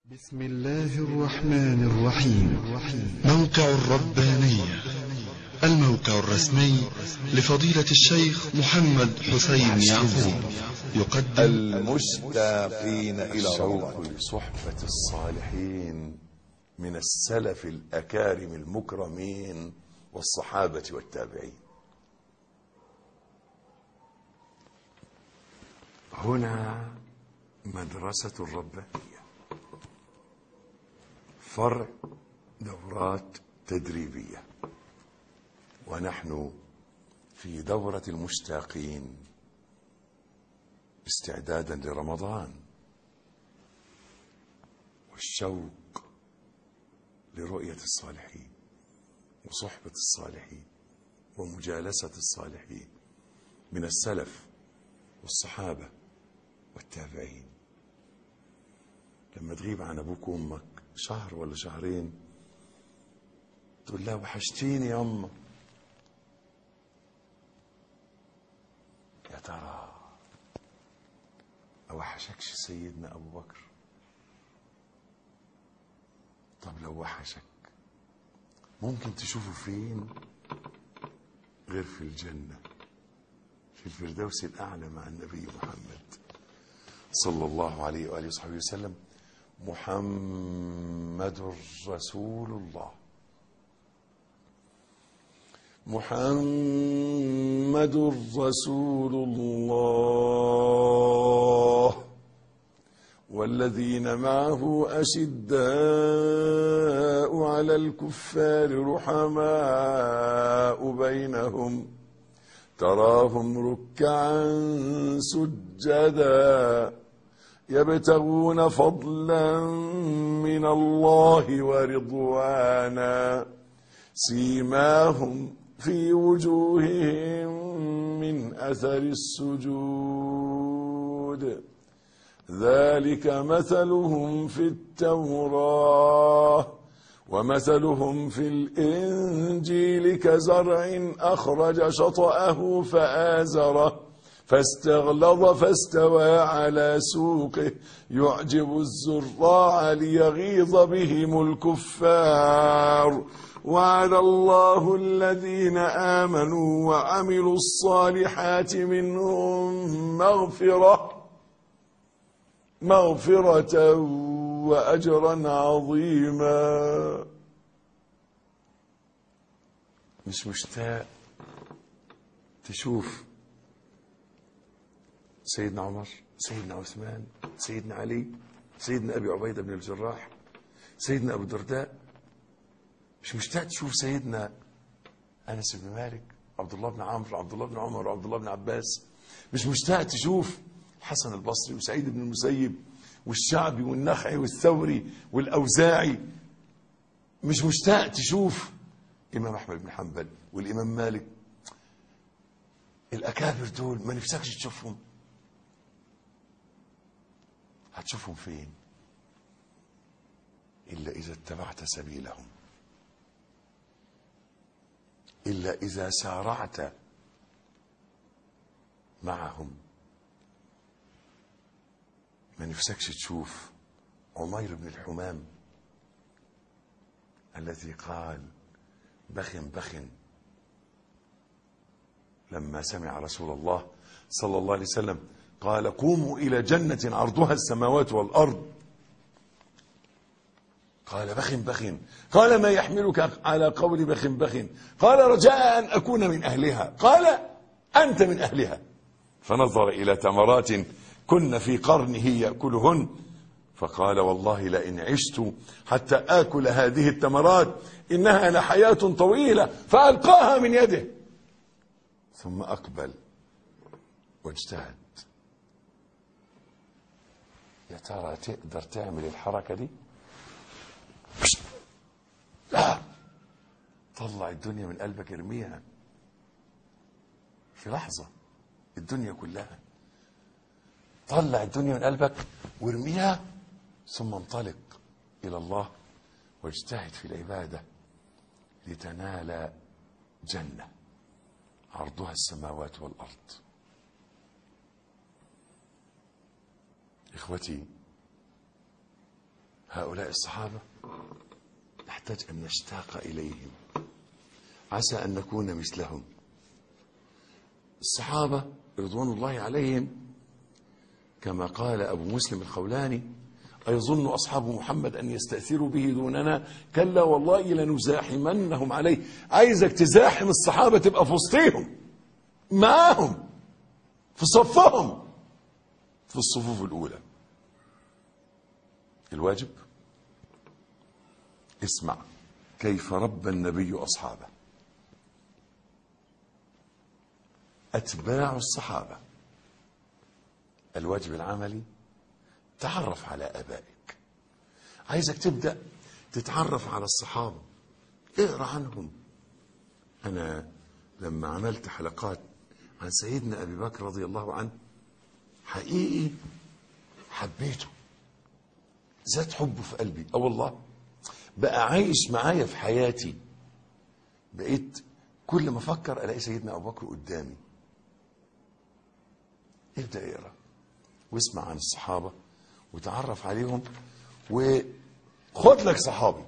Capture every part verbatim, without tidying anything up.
بسم الله الرحمن الرحيم. موقع الربانية، الموقع الرسمي لفضيلة الشيخ محمد حسين يعقوب، يقدم المشتاقين إلى الله صحبة الصالحين من السلف الأكارم المكرمين والصحابة والتابعين. هنا مدرسة الربانية، فرع دورات تدريبية، ونحن في دورة المشتاقين استعدادا لرمضان، والشوق لرؤية الصالحين وصحبة الصالحين ومجالسة الصالحين من السلف والصحابة والتابعين. لما تغيب عن أبوك وأمك شهر ولا شهرين تقول لا وحشتيني يا أمه، يا ترى أوحشكش سيدنا أبو بكر؟ طب لو وحشك ممكن تشوفه فين غير في الجنة، في الفردوس الأعلى مع النبي محمد صلى الله عليه وآله وصحبه وسلم. محمد رسول الله، محمد رسول الله، والذين معه أشداء على الكفار رحماء بينهم، تراهم ركعا سجدا يبتغون فضلا من الله ورضوانا، سيماهم في وجوههم من أثر السجود، ذلك مثلهم في التوراة ومثلهم في الإنجيل كزرع أخرج شطأه فآزره فاستغلظ فاستوى على سوقه يعجب الزراع ليغيظ بهم الكفار، وعد الله الذين آمنوا وعملوا الصالحات منهم مغفرة مغفرة وأجرا عظيما. مش مشتاق تشوف سيدنا عمر، سيدنا عثمان، سيدنا علي، سيدنا أبي عبيدة بن الجراح، سيدنا أبو الدرداء؟ مش مشتاق تشوف سيدنا أنس بن مالك، عبد الله بن عمرو، عبد الله بن عمر، وعبد الله بن عباس؟ مش مشتاق تشوف حسن البصري وسعيد بن المسيب والشعبي والنخعي والثوري والأوزاعي؟ مش مشتاق تشوف إمام أحمد بن حنبل والإمام مالك؟ الأكابر دول ما نفسكش تشوفهم؟ هتشوفهم فين إلا إذا اتبعت سبيلهم، إلا إذا سارعت معهم. ما نفسكش تشوف عمير بن الحمام الذي قال بخ بخ لما سمع رسول الله صلى الله عليه وسلم قال قوموا إلى جنة عرضها السماوات والأرض؟ قال بخ بخ. قال ما يحملك على قول بخ بخ؟ قال رجاء أن أكون من أهلها. قال أنت من أهلها. فنظر إلى تمرات كن في قرنه يأكلهن، فقال والله لئن عشت حتى آكل هذه التمرات إنها لحياة طويلة، فألقاها من يده ثم أقبل واجتهد. يا ترى تقدر تعمل الحركة دي؟ لا، طلع الدنيا من قلبك، ارميها في لحظة، الدنيا كلها طلع الدنيا من قلبك وارميها، ثم انطلق إلى الله واجتهد في العبادة لتنال جنة عرضها السماوات والأرض. إخوتي، هؤلاء الصحابة نحتاج أن نشتاق إليهم، عسى أن نكون مثلهم. الصحابة رضوان الله عليهم كما قال أبو مسلم الخولاني: أيظن أصحاب محمد أن يستأثروا به دوننا؟ كلا والله لنزاحمنهم عليه. عايزك تزاحم الصحابة، تبقى في وسطهم، معاهم، في صفهم، في الصفوف الأولى. الواجب اسمع كيف ربى النبي أصحابه. أتباع الصحابة، الواجب العملي تعرف على آبائك. عايزك تبدأ تتعرف على الصحابة، اقرأ عنهم. أنا لما عملت حلقات عن سيدنا أبي بكر رضي الله عنه حقيقي حبيته، زاد حبه في قلبي. اه والله بقى عايش معايا في حياتي، بقيت كل ما افكر الاقي سيدنا ابو بكر قدامي. ابدا اقرا واسمع عن الصحابه وتعرف عليهم، وخد لك صحابي،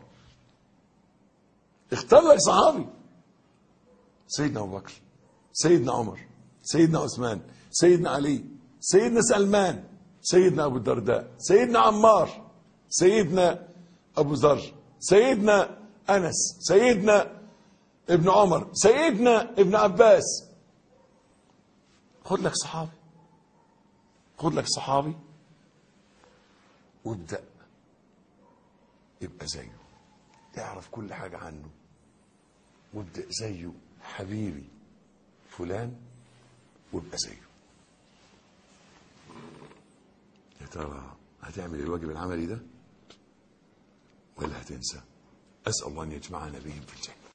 اختار لك صحابي. سيدنا ابو بكر، سيدنا عمر، سيدنا عثمان، سيدنا علي، سيدنا سلمان، سيدنا ابو الدرداء، سيدنا عمار، سيدنا ابو ذر، سيدنا انس، سيدنا ابن عمر، سيدنا ابن عباس. خد لك صحابي، خد لك صحابي وابدأ ابقى زيه، اعرف كل حاجة عنه وابدأ زيه. حبيبي فلان وابقى زيه. يا ترى هتعمل الواجب العملي ده ولا هتنسى؟ أسأل الله أن يجمعنا بهم في الجنة.